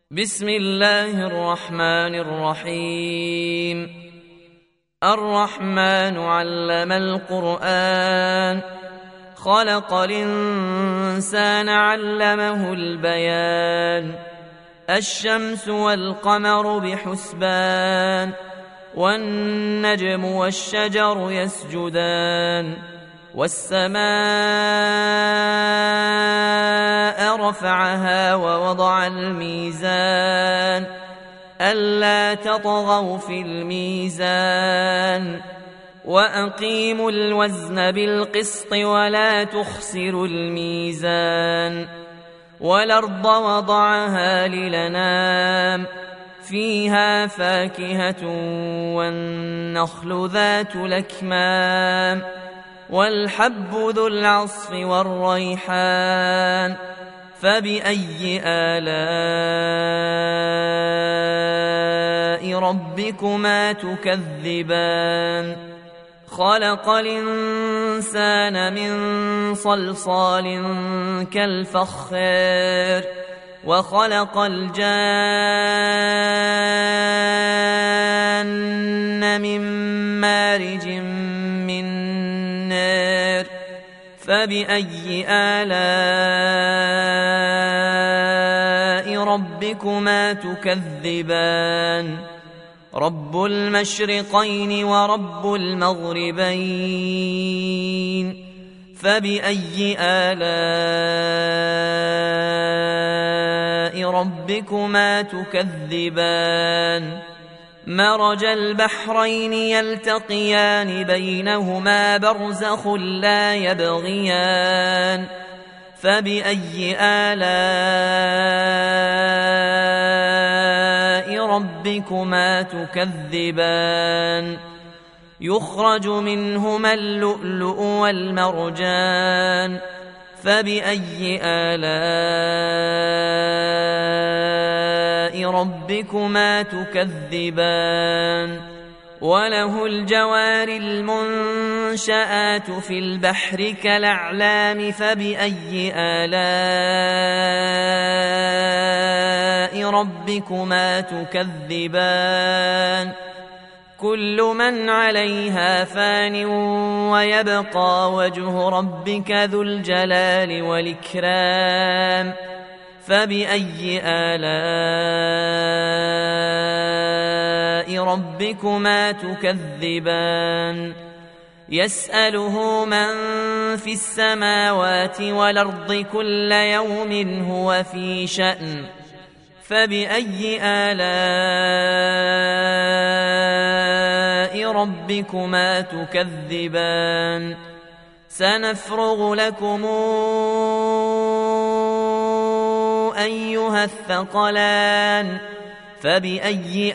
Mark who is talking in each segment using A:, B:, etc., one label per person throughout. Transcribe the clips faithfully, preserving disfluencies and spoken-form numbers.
A: بسم الله الرحمن الرحيم. الرحمن علم القرآن، خلق الإنسان علمه البيان. الشمس والقمر بحسبان، والنجم والشجر يسجدان. والسماء رفعها ووضع الميزان، ألا تطغوا في الميزان. وأقيموا الوزن بالقسط ولا تخسروا الميزان. والأرض وضعها للأنام، فيها فاكهة والنخل ذات الأكمام، والحب ذو العصف والريحان. فبأي آلاء ربكما تكذبان؟ خلق الإنسان من صلصال كالفخار، وخلق الجان من مارج من نار. فبأي آلاء ربكما تكذبان؟ رب المشرقين ورب المغربين. فبأي آلاء ربكما تكذبان؟ مرج البحرين يلتقيان، بينهما برزخ لا يبغيان. فبأي آلاء ربكما تكذبان؟ يخرج منهما اللؤلؤ والمرجان. فبأي آلاء ربكما تكذبان؟ وله الجوار المنشآت في البحر كالأعلام. فبأي آلاء ربكما تكذبان؟ كل من عليها فان، ويبقى وجه ربك ذو الجلال والإكرام. فبأي آلاء ربكما تكذبان؟ يسأله من في السماوات والأرض كل يوم هو في شأن. فبأي آلاء ربكما تكذبان؟ سنفرغ لكم أيها الثقلان. فبأي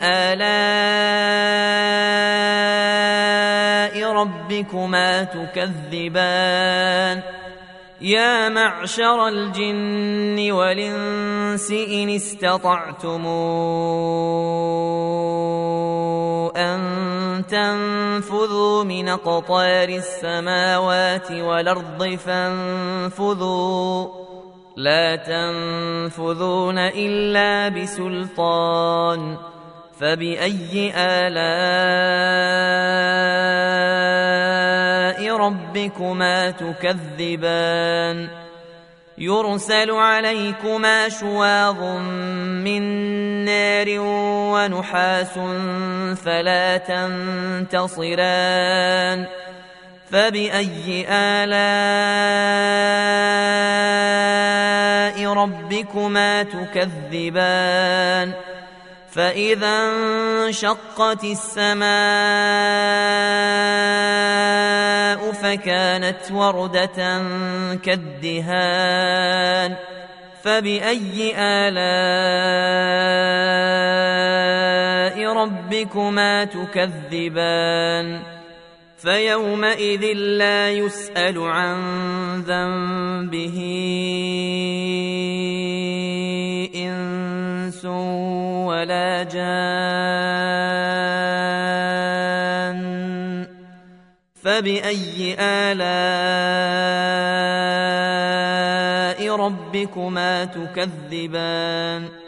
A: آلاء ربكما تكذبان؟ يا معشر الجن والإنس إن استطعتم أن تنفذوا من أقطار السماوات والأرض فانفذوا، لا تنفذون إلا بسلطان. فبأي آلاء ربكما تكذبان؟ يرسل عليكما شواظ من نار ونحاس فلا تنتصران. فبأي آلاء ربكما تكذبان؟ فإذا انشقت السماء فكانت وردة كالدهان. فبأي آلاء ربكما تكذبان؟ فيومئذ لا يسأل عن ذنبه إنس ولا جان. فبأي آلاء ربكما تكذبان؟